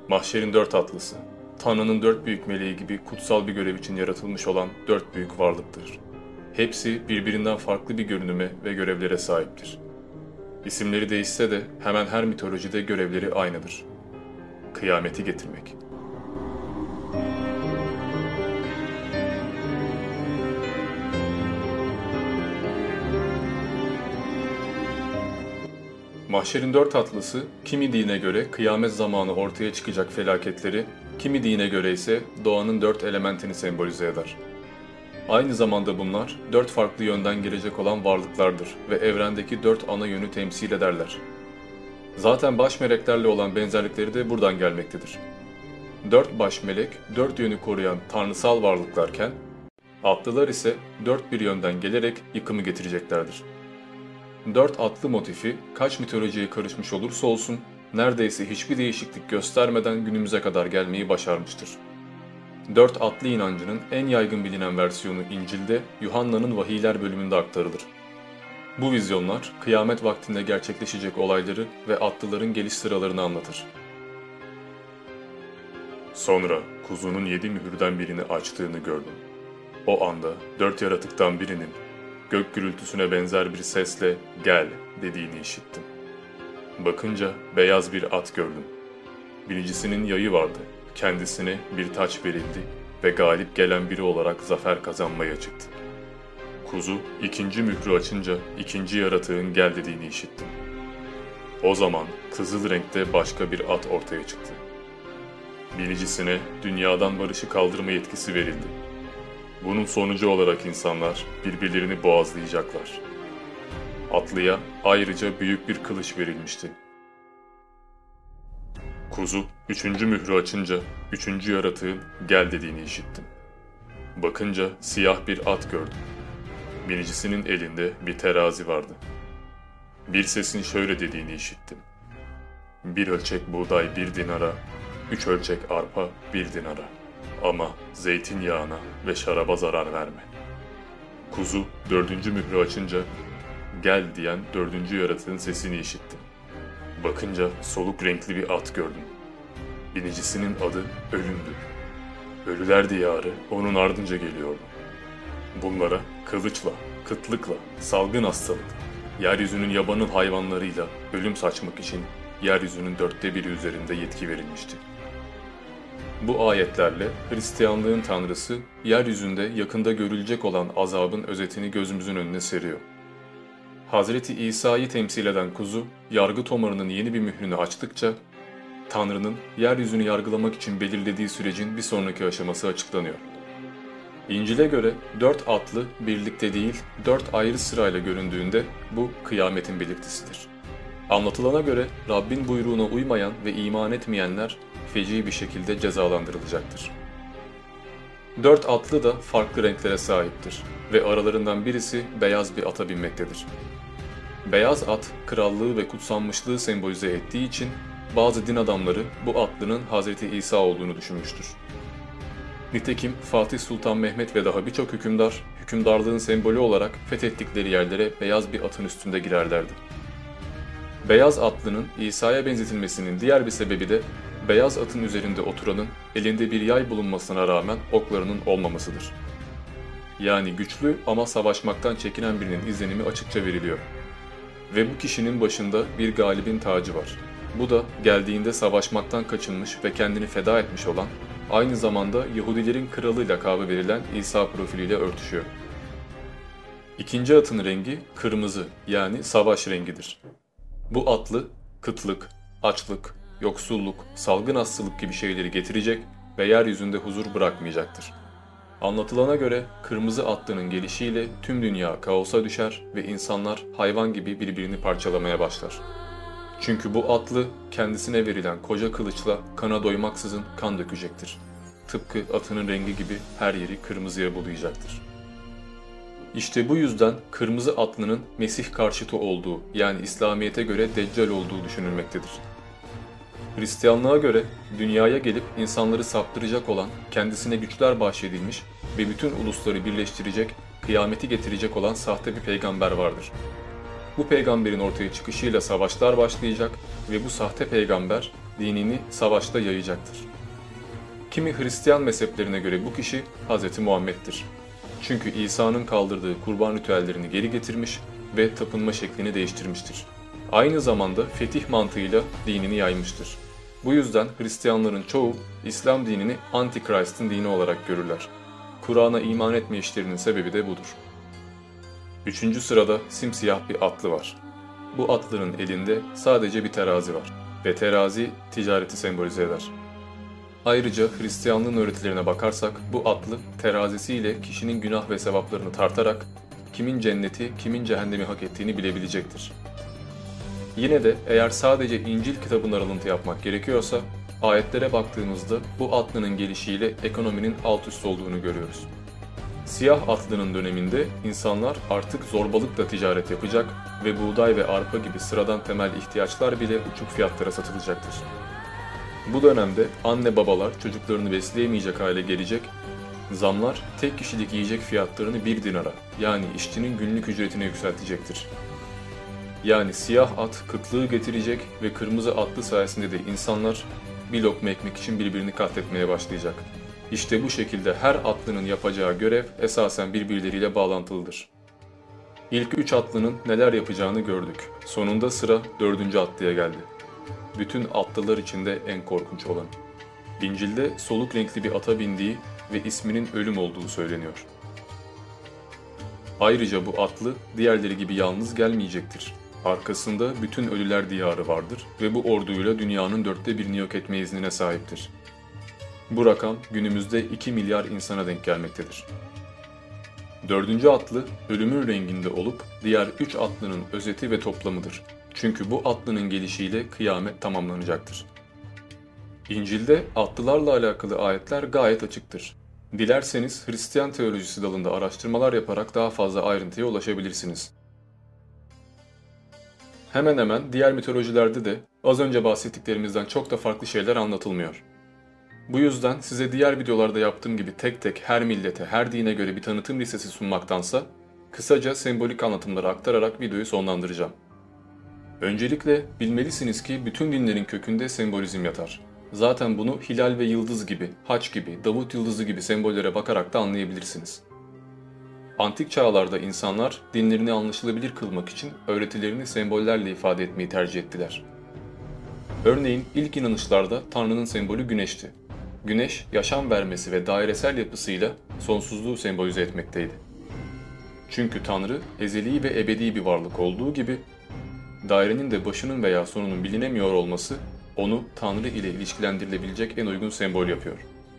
Mahşerin dört atlısı, Tanrı'nın dört büyük meleği gibi kutsal bir görev için yaratılmış olan dört büyük varlıktır. Hepsi birbirinden farklı bir görünüme ve görevlere sahiptir. İsimleri değişse de hemen her mitolojide görevleri aynıdır. Kıyameti getirmek. Mahşerin dört atlısı, kimi dine göre kıyamet zamanı ortaya çıkacak felaketleri, kimi dine göre ise doğanın dört elementini sembolize eder. Aynı zamanda bunlar, dört farklı yönden gelecek olan varlıklardır ve evrendeki dört ana yönü temsil ederler. Zaten baş meleklerle olan benzerlikleri de buradan gelmektedir. Dört baş melek, dört yönü koruyan tanrısal varlıklarken, atlılar ise dört bir yönden gelerek yıkımı getireceklerdir. Dört atlı motifi kaç mitolojiye karışmış olursa olsun neredeyse hiçbir değişiklik göstermeden günümüze kadar gelmeyi başarmıştır. Dört atlı inancının en yaygın bilinen versiyonu İncil'de Yuhanna'nın Vahiyler bölümünde aktarılır. Bu vizyonlar kıyamet vaktinde gerçekleşecek olayları ve atlıların geliş sıralarını anlatır. Sonra kuzunun 7 mühürden birini açtığını gördüm. O anda dört yaratıktan birinin gök gürültüsüne benzer bir sesle "Gel" dediğini işittim. Bakınca beyaz bir at gördüm. Biricisinin yayı vardı. Kendisine bir taç verildi ve galip gelen biri olarak zafer kazanmaya çıktı. Kuzu ikinci mührü açınca ikinci yaratığın "Gel" dediğini işittim. O zaman kızıl renkte başka bir at ortaya çıktı. Biricisine dünyadan barışı kaldırma yetkisi verildi. Bunun sonucu olarak insanlar birbirlerini boğazlayacaklar. Atlıya ayrıca büyük bir kılıç verilmişti. Kuzu üçüncü mührü açınca üçüncü yaratığın "Gel" dediğini işittim. Bakınca siyah bir at gördüm. Biricisinin elinde bir terazi vardı. Bir sesin şöyle dediğini işittim. Bir ölçek buğday 1 dinara, 3 ölçek arpa 1 dinara. Ama zeytinyağına ve şaraba zarar verme. Kuzu dördüncü mührü açınca "Gel" diyen dördüncü yaratığın sesini işittim. Bakınca soluk renkli bir at gördüm. Binicisinin adı Ölüm'dü. Ölüler diyarı onun ardınca geliyordu. Bunlara kılıçla, kıtlıkla, salgın hastalık, yeryüzünün yabanıl hayvanlarıyla ölüm saçmak için yeryüzünün 1/4 üzerinde yetki verilmişti. Bu ayetlerle Hristiyanlığın tanrısı, yeryüzünde yakında görülecek olan azabın özetini gözümüzün önüne seriyor. Hazreti İsa'yı temsil eden kuzu, yargı tomarının yeni bir mührünü açtıkça, Tanrı'nın yeryüzünü yargılamak için belirlediği sürecin bir sonraki aşaması açıklanıyor. İncil'e göre 4 atlı birlikte değil, 4 ayrı sırayla göründüğünde bu kıyametin belirtisidir. Anlatılana göre Rabbin buyruğuna uymayan ve iman etmeyenler feci bir şekilde cezalandırılacaktır. 4 atlı da farklı renklere sahiptir ve aralarından birisi beyaz bir ata binmektedir. Beyaz at, krallığı ve kutsanmışlığı sembolize ettiği için bazı din adamları bu atlının Hz. İsa olduğunu düşünmüştür. Nitekim Fatih Sultan Mehmet ve daha birçok hükümdar, hükümdarlığın sembolü olarak fethettikleri yerlere beyaz bir atın üstünde girerlerdi. Beyaz atlının İsa'ya benzetilmesinin diğer bir sebebi de beyaz atın üzerinde oturanın elinde bir yay bulunmasına rağmen oklarının olmamasıdır. Yani güçlü ama savaşmaktan çekinen birinin izlenimi açıkça veriliyor. Ve bu kişinin başında bir galibin tacı var. Bu da geldiğinde savaşmaktan kaçınmış ve kendini feda etmiş olan, aynı zamanda Yahudilerin kralı lakabı verilen İsa profiliyle örtüşüyor. İkinci atın rengi kırmızı, yani savaş rengidir. Bu atlı kıtlık, açlık, yoksulluk, salgın hastalık gibi şeyleri getirecek ve yeryüzünde huzur bırakmayacaktır. Anlatılana göre kırmızı atlının gelişiyle tüm dünya kaosa düşer ve insanlar hayvan gibi birbirini parçalamaya başlar. Çünkü bu atlı kendisine verilen koca kılıçla kana doymaksızın kan dökecektir. Tıpkı atının rengi gibi her yeri kırmızıya bulayacaktır. İşte bu yüzden kırmızı atlının Mesih karşıtı olduğu, yani İslamiyet'e göre Deccal olduğu düşünülmektedir. Hristiyanlığa göre dünyaya gelip insanları saptıracak olan, kendisine güçler bahşedilmiş ve bütün ulusları birleştirecek, kıyameti getirecek olan sahte bir peygamber vardır. Bu peygamberin ortaya çıkışıyla savaşlar başlayacak ve bu sahte peygamber dinini savaşta yayacaktır. Kimi Hristiyan mezheplerine göre bu kişi Hz. Muhammed'dir. Çünkü İsa'nın kaldırdığı kurban ritüellerini geri getirmiş ve tapınma şeklini değiştirmiştir. Aynı zamanda fetih mantığıyla dinini yaymıştır. Bu yüzden Hristiyanların çoğu İslam dinini Antichrist'in dini olarak görürler. Kur'an'a iman etmeyişlerinin sebebi de budur. 3. sırada simsiyah bir atlı var. Bu atlının elinde sadece bir terazi var ve terazi ticareti sembolize eder. Ayrıca Hristiyanlığın öğretilerine bakarsak bu atlı terazisiyle kişinin günah ve sevaplarını tartarak kimin cenneti, kimin cehennemi hak ettiğini bilebilecektir. Yine de eğer sadece İncil kitabından alıntı yapmak gerekiyorsa, ayetlere baktığımızda bu atlının gelişiyle ekonominin alt üst olduğunu görüyoruz. Siyah atlının döneminde insanlar artık zorbalıkla ticaret yapacak ve buğday ve arpa gibi sıradan temel ihtiyaçlar bile uçuk fiyatlara satılacaktır. Bu dönemde anne babalar çocuklarını besleyemeyecek hale gelecek, zamlar tek kişilik yiyecek fiyatlarını 1 dinara yani işçinin günlük ücretine yükseltecektir. Yani siyah at kıtlığı getirecek ve kırmızı atlı sayesinde de insanlar bir lokma ekmek için birbirini katletmeye başlayacak. İşte bu şekilde her atlının yapacağı görev esasen birbirleriyle bağlantılıdır. İlk 3 atlının neler yapacağını gördük. Sonunda sıra 4. atlıya geldi. Bütün atlılar içinde en korkunç olan. İncil'de soluk renkli bir ata bindiği ve isminin ölüm olduğu söyleniyor. Ayrıca bu atlı diğerleri gibi yalnız gelmeyecektir. Arkasında bütün ölüler diyarı vardır ve bu orduyla dünyanın 1/4'ini yok etme iznine sahiptir. Bu rakam günümüzde 2 milyar insana denk gelmektedir. 4. atlı ölümün renginde olup diğer 3 atlının özeti ve toplamıdır. Çünkü bu atlının gelişiyle kıyamet tamamlanacaktır. İncil'de atlılarla alakalı ayetler gayet açıktır. Dilerseniz Hristiyan teolojisi dalında araştırmalar yaparak daha fazla ayrıntıya ulaşabilirsiniz. Hemen hemen diğer mitolojilerde de az önce bahsettiklerimizden çok da farklı şeyler anlatılmıyor. Bu yüzden size diğer videolarda yaptığım gibi tek tek her millete, her dine göre bir tanıtım listesi sunmaktansa kısaca sembolik anlatımları aktararak videoyu sonlandıracağım. Öncelikle bilmelisiniz ki bütün dinlerin kökünde sembolizm yatar. Zaten bunu hilal ve yıldız gibi, haç gibi, Davut yıldızı gibi sembollere bakarak da anlayabilirsiniz. Antik çağlarda insanlar dinlerini anlaşılabilir kılmak için öğretilerini sembollerle ifade etmeyi tercih ettiler. Örneğin ilk inanışlarda Tanrı'nın sembolü güneşti. Güneş, yaşam vermesi ve dairesel yapısıyla sonsuzluğu sembolize etmekteydi. Çünkü Tanrı, ezeli ve ebedi bir varlık olduğu gibi, dairenin de başının veya sonunun bilinemiyor olması, onu Tanrı ile ilişkilendirilebilecek en uygun sembol yapıyor.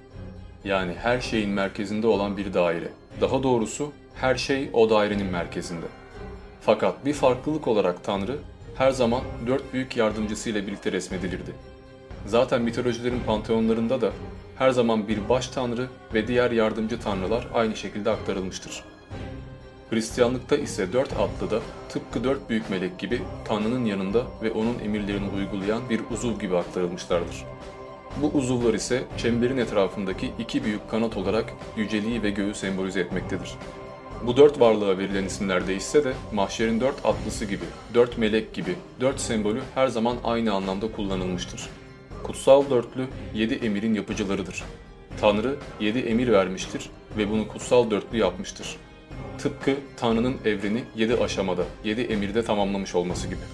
Yani her şeyin merkezinde olan bir daire. Daha doğrusu, her şey o dairenin merkezinde. Fakat bir farklılık olarak Tanrı, her zaman 4 büyük yardımcısıyla birlikte resmedilirdi. Zaten mitolojilerin panteonlarında da her zaman bir baş tanrı ve diğer yardımcı tanrılar aynı şekilde aktarılmıştır. Hristiyanlıkta ise 4 atlı da tıpkı 4 büyük melek gibi Tanrı'nın yanında ve onun emirlerini uygulayan bir uzuv gibi aktarılmışlardır. Bu uzuvlar ise çemberin etrafındaki 2 büyük kanat olarak yüceliği ve göğü sembolize etmektedir. Bu 4 varlığa verilen isimler değişse de mahşerin 4 atlısı gibi, 4 melek gibi 4 sembolü her zaman aynı anlamda kullanılmıştır. Kutsal dörtlü 7 emirin yapıcılarıdır. Tanrı 7 emir vermiştir ve bunu kutsal dörtlü yapmıştır. Tıpkı Tanrı'nın evreni 7 aşamada, 7 emirde tamamlamış olması gibi.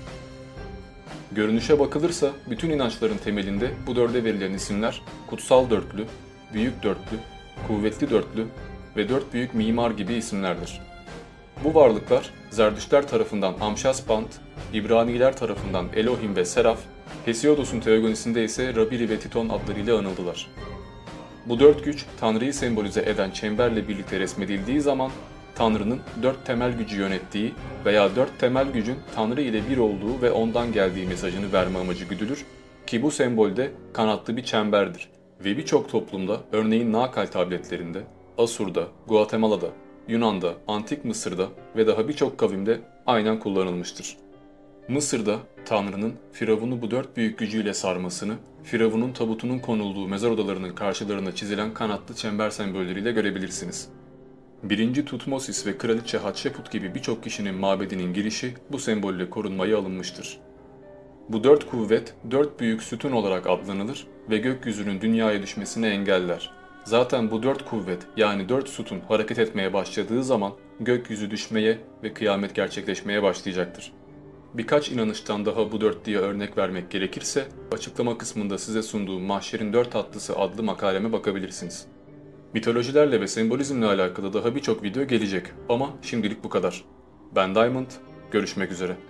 Görünüşe bakılırsa bütün inançların temelinde bu dörde verilen isimler kutsal dörtlü, büyük dörtlü, kuvvetli dörtlü ve 4 büyük mimar gibi isimlerdir. Bu varlıklar Zerdüştler tarafından Amşaspant, İbraniler tarafından Elohim ve Seraf, Hesiodos'un Teogonisinde ise Rabiri ve Titon adlarıyla anıldılar. Bu 4 güç Tanrı'yı sembolize eden çemberle birlikte resmedildiği zaman Tanrı'nın 4 temel gücü yönettiği veya 4 temel gücün Tanrı ile bir olduğu ve ondan geldiği mesajını verme amacı güdülür ki bu sembolde kanatlı bir çemberdir ve birçok toplumda örneğin Nakal tabletlerinde, Asur'da, Guatemala'da, Yunan'da, Antik Mısır'da ve daha birçok kavimde aynen kullanılmıştır. Mısır'da Tanrı'nın Firavun'u bu 4 büyük gücüyle sarmasını, Firavun'un tabutunun konulduğu mezar odalarının karşılarına çizilen kanatlı çember sembolleriyle görebilirsiniz. 1. Tutmosis ve Kraliçe Hatshepsut gibi birçok kişinin mabedinin girişi bu sembolle korunmaya alınmıştır. Bu dört kuvvet, dört büyük sütun olarak adlanılır ve gökyüzünün dünyaya düşmesini engeller. Zaten bu dört kuvvet yani dört sütun hareket etmeye başladığı zaman gökyüzü düşmeye ve kıyamet gerçekleşmeye başlayacaktır. Birkaç inanıştan daha bu dörtlüye örnek vermek gerekirse, açıklama kısmında size sunduğum Mahşerin Dört Atlısı adlı makaleme bakabilirsiniz. Mitolojilerle ve sembolizmle alakalı daha birçok video gelecek ama şimdilik bu kadar. Ben Diamond, görüşmek üzere.